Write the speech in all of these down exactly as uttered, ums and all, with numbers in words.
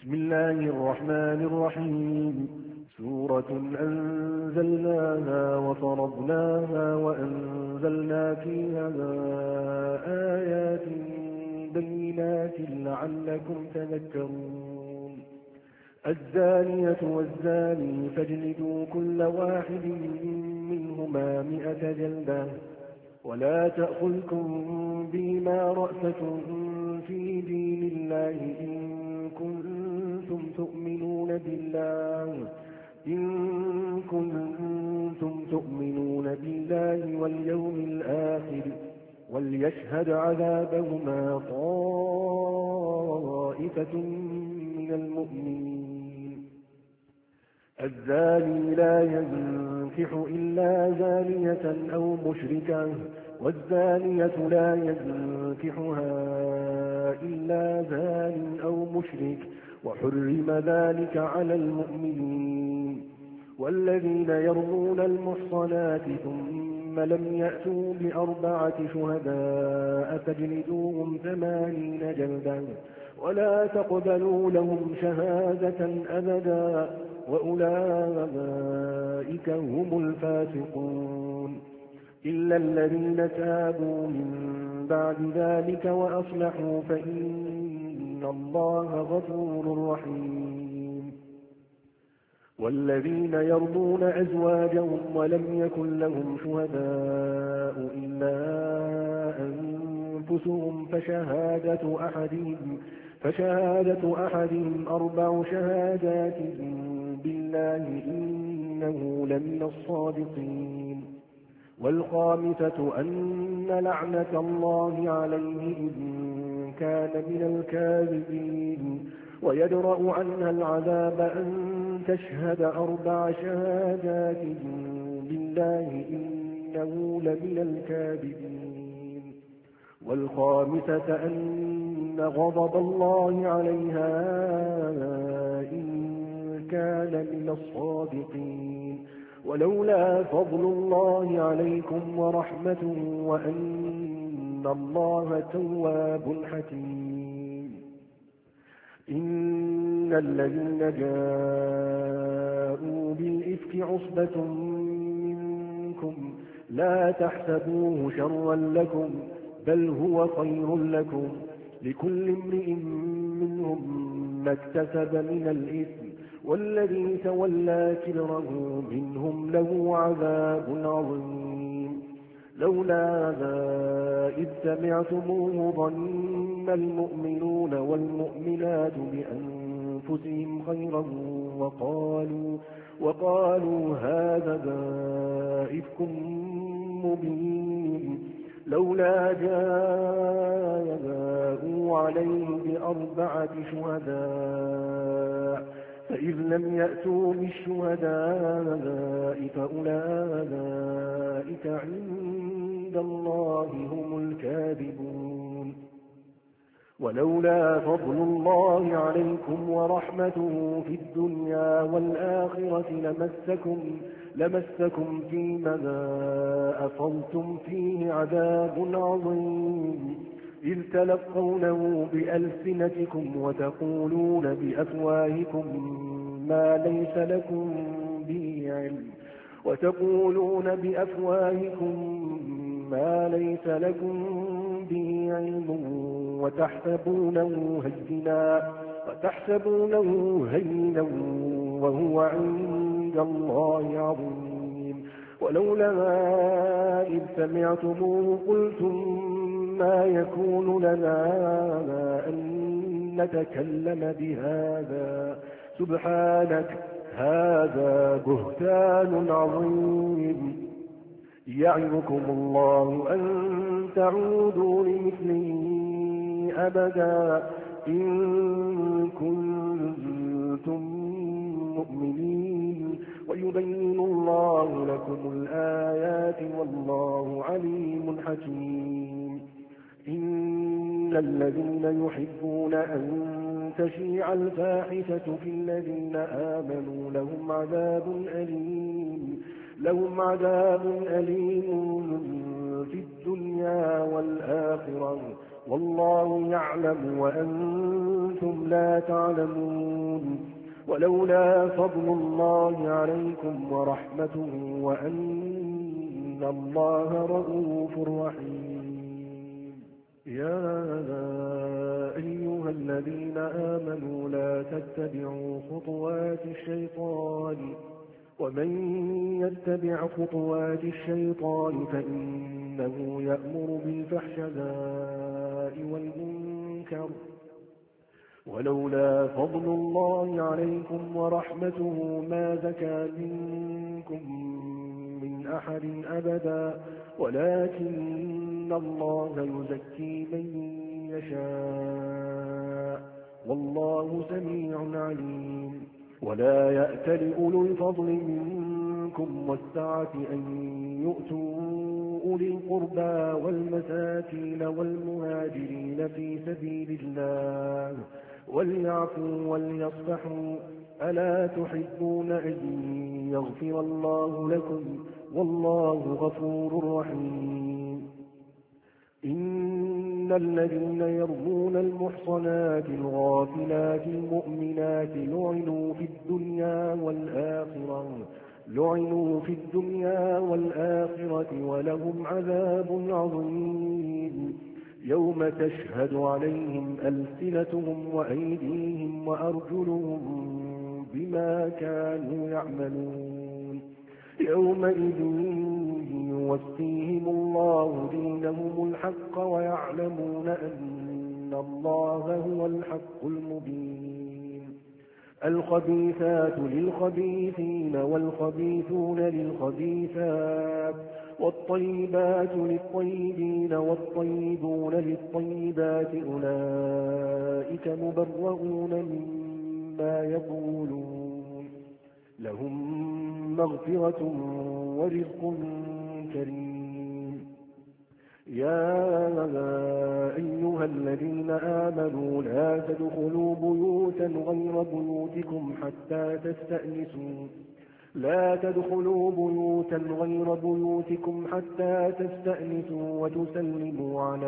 بسم الله الرحمن الرحيم. سورة أنزلناها وفرضناها وأنزلنا فيها آيات بينات لعلكم تذكرون. الزانية والزاني فاجلدوا كل واحد منهما مئة جلدة ولا تأخذكم بما رأفة في دين الله إن كنتم تؤمنون بالله إن كنتم تؤمنون بالله واليوم الآخر وليشهد عذابهما طائفة من المؤمنين. الزاني لا ينكح إلا زانية أو مشركة والزانية لا ينكحها إلا زان أو مشرك وحرم ذلك على المؤمنين. والذين يرمون المحصنات ثم لم يأتوا بأربعة شهداء فاجلدوهم ثمانين جلدا ولا تقبلوا لهم شهادة أبدا وأولئك هم الفاسقون. إلا الذين تابوا من بعد ذلك وأصلحوا فإن الله غفور رحيم. والذين يرمون أزواجهم ولم يكن لهم شهداء إلا أنفسهم فشهادة أحدهم فشهادة أحدهم أربع شهادات بالله إنه لمن الصادقين. والخامسة أن لعنة الله عليه إن كان من الكاذبين ويدرأ عنها العذاب أن تشهد أربع شهادات بالله إنه لمن الكاذبين. والخامسة أن غضب الله عليها إن كان من الصادقين. ولولا فضل الله عليكم ورحمته وأن الله تواب حكيم. إن الذين جاءوا بالإفك عصبة منكم لا تحسبوه شرا لكم بل هو خير لكم لكل امرئ منهم ما اكتسب من الإثم والذي تولى كبره منهم له عذاب عظيم. لولا إذ سمعتموه ظن المؤمنون والمؤمنات بأنفسهم خيرا وقالوا, وقالوا هذا إفك مبين. لولا جاءوا عليه بأربعة شهداء فإذ لم يأتوا بالشهداء فأولئك عند الله هم الكاذبون. ولولا فضل الله عليكم ورحمته في الدنيا والآخرة لمسكم, لمسكم فيما أفضتم فيه عذاب عظيم إذ تلقونه بألسنتكم وتقولون بأفواهكم ما ليس لكم به علم وتقولون بأفواهكم ما ليس لكم به علم وتحسبونه هينا وتحسبونه هينا وهو عند الله عظيم. ولولا إذ سمعتموه قلتم ما يكون لنا أن نتكلم بهذا سبحانك هذا بهتان عظيم. يعظكم الله أن تعودوا لمثله أبدا إن كنتم مؤمنين ويبين الله لكم الآيات والله عليم حكيم. إن الذين يحبون أن تشيع الفاحشة في الذين آمنوا لهم عذاب أليم لهم عذاب أليم في الدنيا والآخرة والله يعلم وأنتم لا تعلمون ولولا فضل الله عليكم ورحمته وأن الله رؤوف رحيم. يا أيها الذين آمنوا لا تتبعوا خطوات الشيطان ومن يتبع خطوات الشيطان فإنه يأمر بالفحشاء والمنكر ولولا فضل الله عليكم ورحمته ما زكى منكم من أحد أبدا ولكن الله يزكي من يشاء والله سميع عليم. ولا يأتل أولو الفضل منكم والسعة أن يؤتوا أولي القربى والمساكين والمهاجرين في سبيل الله وليعفوا وليصفحوا ألا تحبون أن يغفر الله لكم والله غفور رحيم. إن الذين يرمون المحصنات الغافلات المؤمنات لعنوا في الدنيا والآخرة لعنوا في الدنيا والآخرة ولهم عذاب عظيم يوم تشهد عليهم ألسنتهم وأيديهم وأرجلهم بما كانوا يعملون يومئذ يوفيهم الله دينهم الحق ويعلمون أن الله هو الحق المبين. الخبيثات للخبيثين والخبيثون للخبيثات والطيبات للطيبين والطيبون للطيبات أولئك مبرؤون مما يقولون لهم مغفرة ورزق كريم. يا أيها الذين آمنوا لا تدخلوا بيوتا غير بيوتكم حتى تستأنسوا لا تدخلوا بيوتا غير بيوتكم حتى تستأنسوا وتسلموا على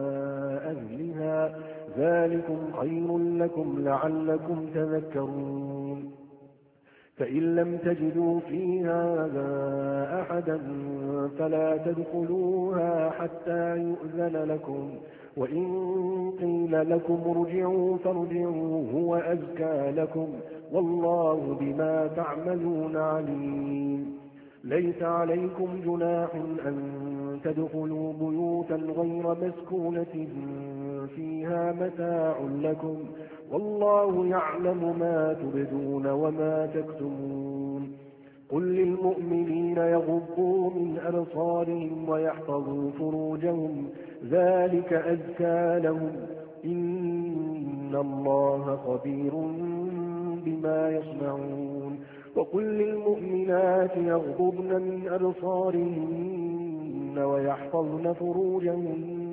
أهلها ذلكم خير لكم لعلكم تذكرون. فإن لم تجدوا فيها أحدا فلا تدخلوها حتى يؤذن لكم وإن قيل لكم ارجعوا فارجعوا هو أزكى لكم والله بما تعملون عليم. ليس عليكم جناح أن تدخلوا بيوتا غير مسكونة فيها متاع لكم والله يعلم ما تبدون وما تكتمون. قل للمؤمنين يغضوا من أبصارهم ويحفظوا فروجهم ذلك أزكى لهم إن الله خبير بما يصنعون. وقل للمؤمنات يغضضن من أبصارهن ويحفظن فروجهن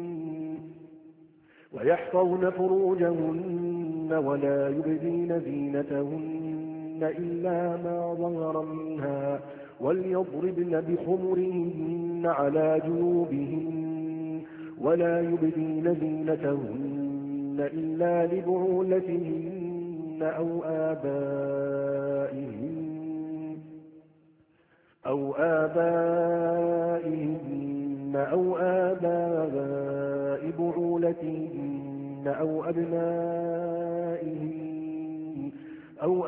ويحفظن فروجهن ولا يبدين زينتهن إلا ما ظهر منها وليضربن بخمرهن على جيوبهن ولا يبدين زينتهن إلا لبعولتهن أو آبائهن أو آبائهن أو آباء بعولتهن أو أبنائهن أو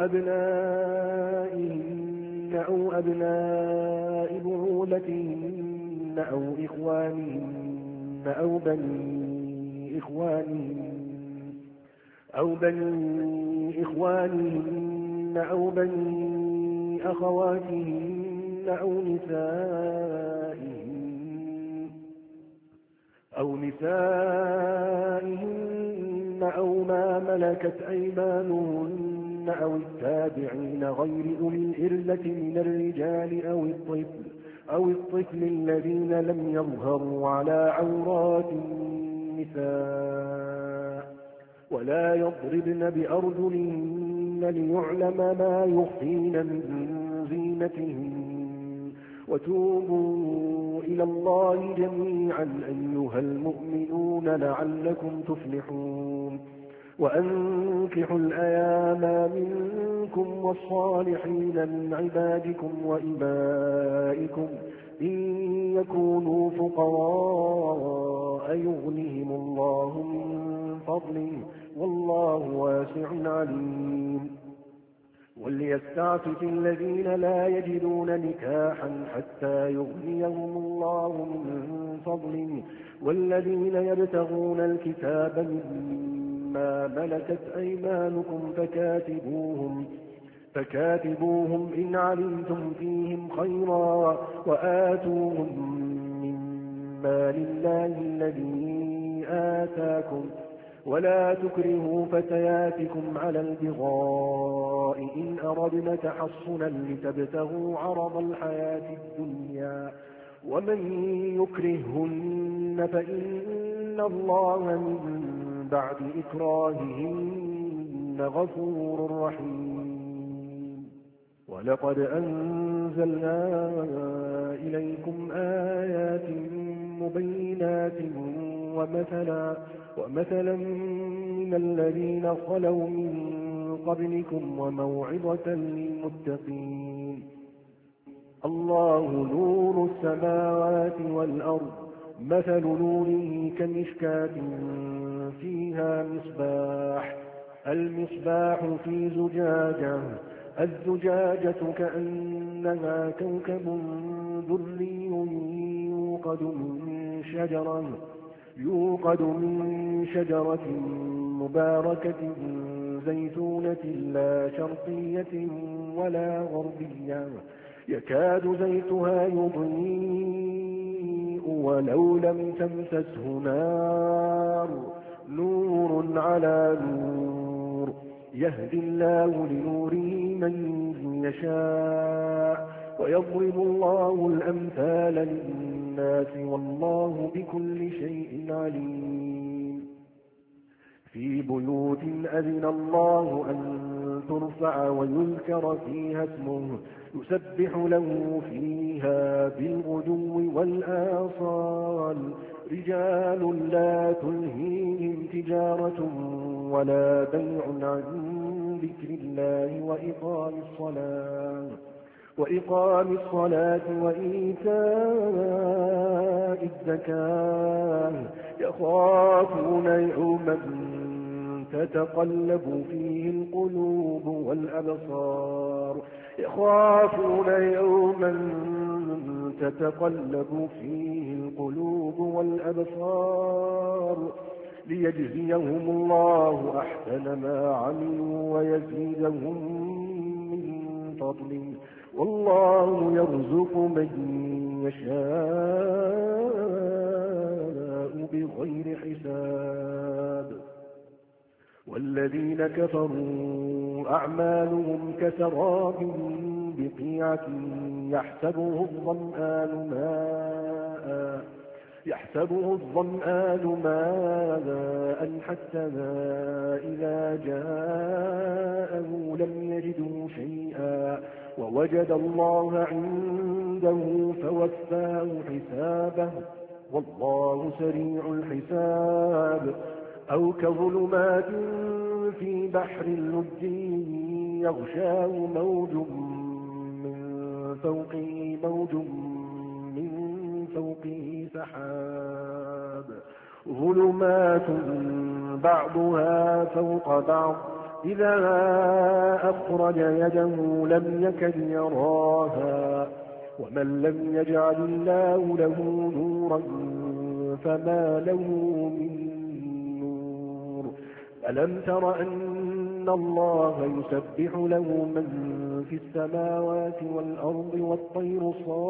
أبنائهن أو أبناء بعولتهن أو إخوانهن أو بني إخوانهن أو بني إخوانهن أو بني أخواتهن أو نسائهن أو نسائهن أو ما ملكت أيمانهن أو التابعين غير أولي الإربة من الرجال أو الطفل أو الطفل الذين لم يظهروا على عورات النساء ولا يضربن بأرجلهن ليعلم ما يخفين من زينتهن وتوبوا إلى الله جميعا أيها المؤمنون لعلكم تفلحون وأنكحوا الأيام منكم والصالحين من عبادكم وإمائكم إن يكونوا فقراء يغنهم الله من فضله والله واسع عليم وليستعفف الذين لا يجدون نكاحا حتى يغنيهم الله من فضله والذين يبتغون الكتاب مما ملكت أيمانكم فكاتبوهم فكاتبوهم إن علمتم فيهم خيرا وآتوهم مما لله الذي آتاكم ولا تكرهوا فتياتكم على البغاء إن أردنا تحصنا لتبتغوا عرض الحياة الدنيا ومن يكرههن فإن الله من بعد إكراههن غفور رحيم ولقد أنزلنا إليكم آيات مبينات ومثلا ومثلا من الذين خلوا من قبلكم وموعظة للمتقين الله نور السماوات والأرض مثل نوره كمشكاة فيها مصباح المصباح في زجاجة الزجاجة كأنها كوكب دري يوقد من شجرة يوقد من شجرة مباركة زيتونة لا شرقية ولا غربية يكاد زيتها يضيء ولو لم تمسسه نار نور على نور يهدي الله لنوره من يشاء ويضرب الله الأمثال للناس والله بكل شيء عليم في بيوت أذن الله أن ترفع ويذكر فيها اسمه يسبح له فيها بالغدو والآصال رجال لا تلهيهم تجارة ولا بيع عن ذكر الله وإقام الصلاة وإقام الصلاة وإيتاء الزكاة يخافون يوما تتقلب فيه القلوب والأبصار يخافون يوما تتقلب فيه القلوب والأبصار ليجزيهم الله أحسن ما عملوا ويزيدهم من فضله والله يرزق من يشاء بغير حساب والذين كفروا أعمالهم كسراب بقيعة يحسبه الظمآن ماء يحسبه الظمآن ماء حتى إذا جاءه لم يجده شيئا ووجد الله عنده فوفاه حسابه والله سريع الحساب أو كظلمات في بحر اللج يغشاه موج من فوقه موج من فوقه سحاب ظلمات بعضها فوق بعض إذا أخرج يده لم يكد يراها ومن لم يجعل الله له نورا فما له من نور ألم تر أن الله يسبح له من في السماوات والأرض والطير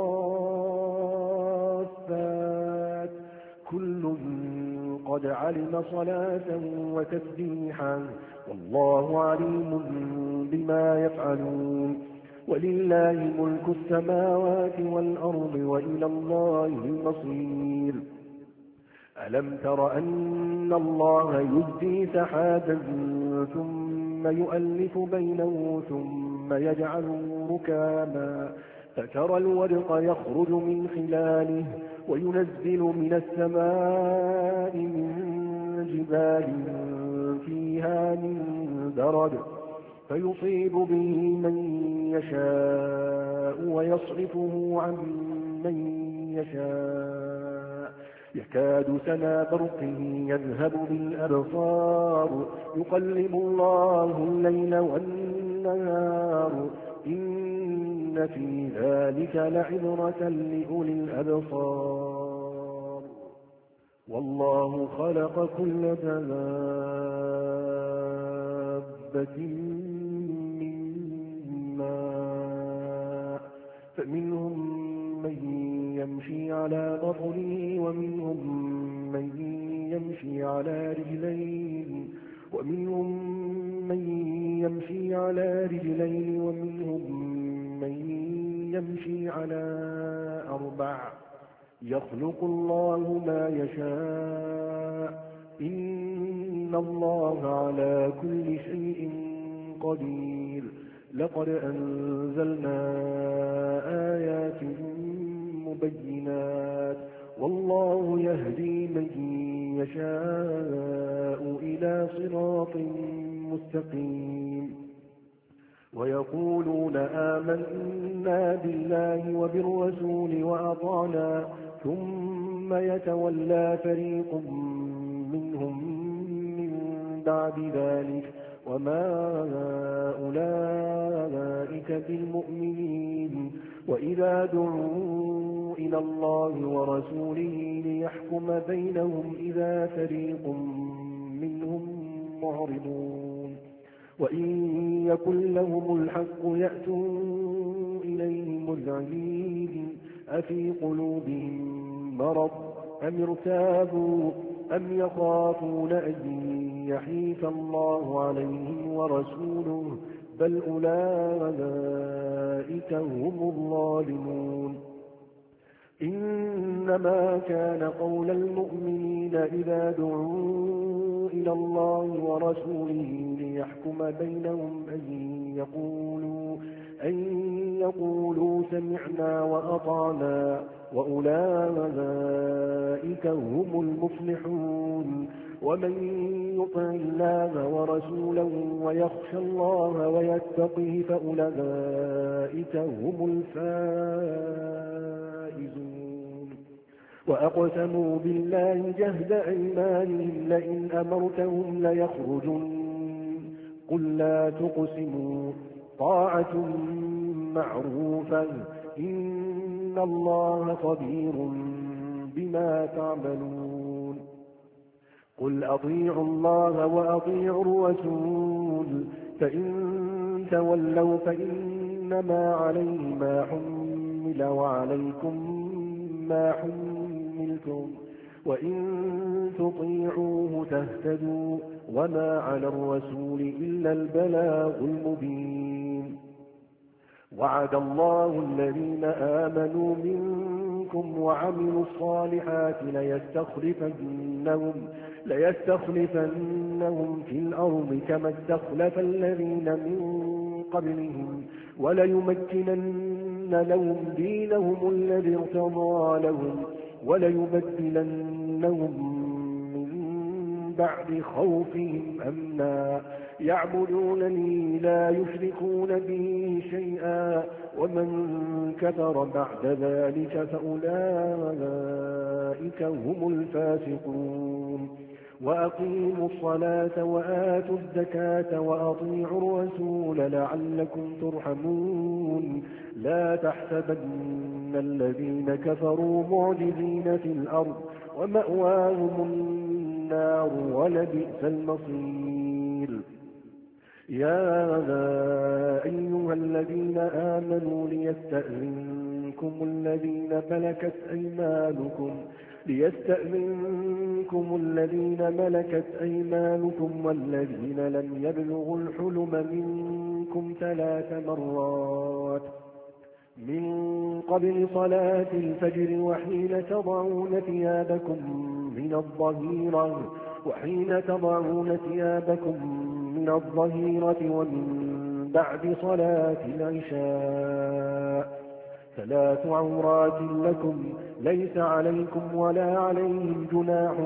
صافات كل قد علم صلاة وتسبيحا والله عليم بما يفعلون ولله ملك السماوات والأرض وإلى الله المصير ألم تر أن الله يزجي سحابا ثم يؤلف بينه ثم يجعله ركاما فترى الودق يخرج من خلاله وينزل من السماء من جبال فيها من برد فيصيب به من يشاء ويصرفه عن من يشاء يكاد سنا برقه يذهب بالأبصار يقلب الله الليل والنهار إن في ذلك لعبرة لأولي الأبصار والله خلق كل دابة من ماء فمنهم من يمشي على بطنه ومنهم من يمشي على رجلين ومنهم من يمشي على رجلين ومنهم من يمشي على أربع يخلق الله ما يشاء إن الله على كل شيء قدير لقد أنزلنا آيات مبينات والله يهدي من يشاء إلى صراط مستقيم ويقولون آمنا بالله وبالرسول وأطعنا ثم يتولى فريق منهم من بعد ذلك وما أولئك بالمؤمنين وإذا دعوا إلى الله ورسوله ليحكم بينهم إذا فريق منهم معرضون وإن يكن لهم الحق يأتوا إليه مذعنين أفي قلوبهم مرض أم ارتابوا أم يخافون أن يحيف الله عليهم ورسوله بل أولئك هم الظالمون إنما كان قول المؤمنين إذا دعوا إلى الله ورسوله ليحكم بينهم أن يقولوا, أن يقولوا سمعنا وأطعنا وأولئك هم المفلحون ومن يطع الله ورسوله ويخشى الله ويتقه فأولئك هم الفائزون وأقسموا بالله جهد أيمانهم لئن أمرتهم ليخرجن قل لا تقسموا طاعة معروفة إن الله خبير بما تعملون قل أطيعوا الله وأطيعوا الرسول فإن تولوا فإنما عليه ما حمل وعليكم ما حملتم وإن تطيعوه تهتدوا وما على الرسول إلا البلاغ المبين وعد الله الذين آمنوا منكم وعملوا الصالحات ليستخلفنهم, ليستخلفنهم في الأرض كما استخلف الذين من قبلهم وليمكنن لهم دينهم الذي ارتضى لهم وليبدلنهم من بعد خوفهم أمنا يعبدونني لا يشركون به شيئا ومن كفر بعد ذلك فأولئك هم الفاسقون وأقيموا الصلاة وآتوا الزكاة وأطيعوا الرسول لعلكم ترحمون لا تحسبن الذين كفروا معجزين في الأرض ومأواهم النار ولبئس المصير يا أيها الذين آمنوا ليستأذنكم الذين ملكت أيمانكم ليستأذنكم الذين ملكت أيمانكم والذين لم يبلغوا الحلم منكم ثلاث مرات من قبل صلاة الفجر وحين تضعون ثيابكم من الظهيرة وحين تضعون ثيابكم من الظهيرة ومن بعد صلاة العشاء ثلاث عورات لكم ليس عليكم ولا عليهم جناح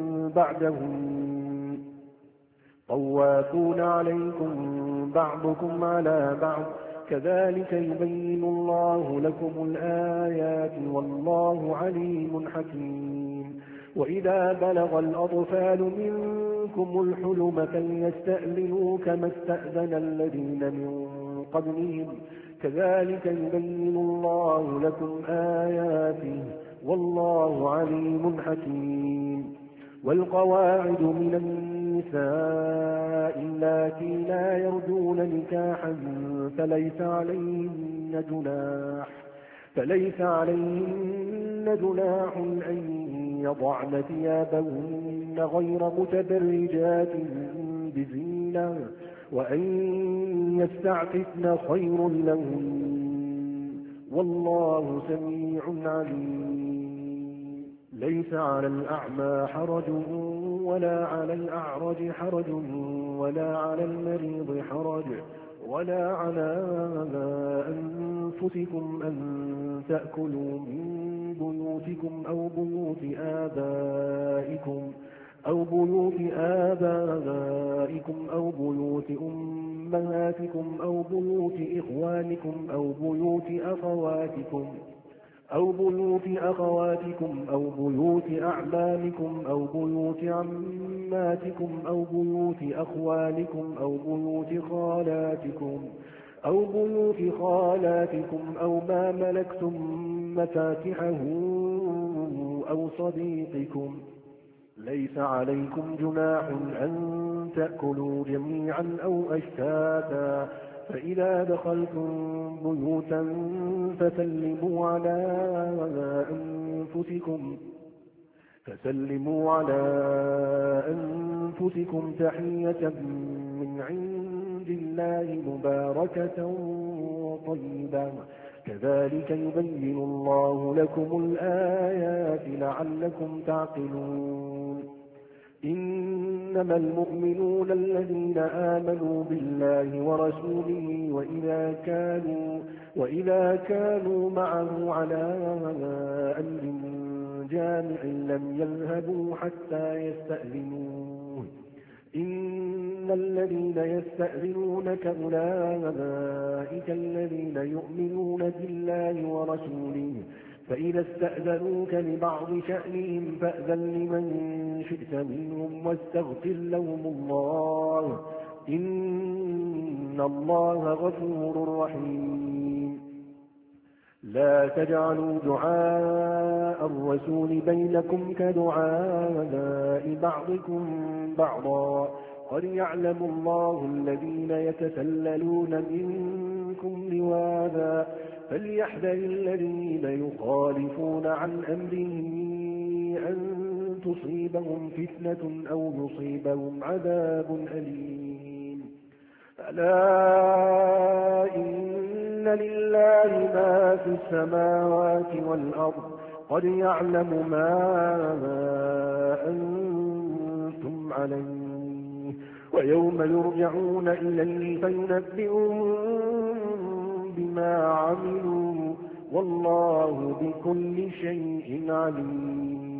بعدهم طوافون عليكم بعضكم على بعض كذلك يبين الله لكم الآيات والله عليم حكيم. وإذا بلغ الأطفال منكم الحلم فليستأذنوا كما استأذن الذين من قبلهم كذلك يبين الله لكم آياته والله عليم حكيم. والقواعد من النساء اللاتي لا يرجون نكاحا فليس عليهن جناح فليس عليهن جناح أن يضعن ثيابهن غير متبرجات بزينة وأن يستعففن خير لهن والله سميع عليم. ليس على الأعمى حرج ولا على الأعرج حرج ولا على المريض حرج ولا على أنفسكم أن تأكلوا من بيوتكم أو بيوت آبائكم أو بيوت آبائكم أو بيوت أمهاتكم أو بيوت إخوانكم أو بيوت أخواتكم أو بيوت أخواتكم أو بيوت أعمامكم أو بيوت عماتكم أو بيوت أخوالكم أو بيوت خالاتكم أو بيوت خالاتكم أو ما ملكتم مفاتحه أو صديقكم. ليس عليكم جناح أن تأكلوا جميعا أو أشتاتا فإذا دخلتم بيوتا فسلموا على أنفسكم فسلموا على أنفسكم تحية من عند الله مباركة طيبة كذلك يبين الله لكم الآيات لعلكم تعقلون. إنما المؤمنون الذين آمنوا بالله ورسوله وإذا كانوا, وإذا كانوا معه على أمر جامع لم يذهبوا حتى يستأذنوه إن الذين يستأذنونك أولئك الذين يؤمنون بالله ورسوله فإذا استأذنوك لبعض شأنهم فأذن لمن شئت منهم واستغفر لهم الله إن الله غفور رحيم. لا تجعلوا دعاء الرسول بينكم كدعاء بعضكم بعضا قد يعلم الله الذين يتسللون منكم لواذا فليحذر الذين يخالفون عن أمره أن تصيبهم فتنة أو يصيبهم عذاب أليم. ألا إن لله ما في السماوات والأرض قد يعلم ما أنتم عليه ويوم يرجعون إليه فينبئهم بما عملوا والله بكل شيء عليم.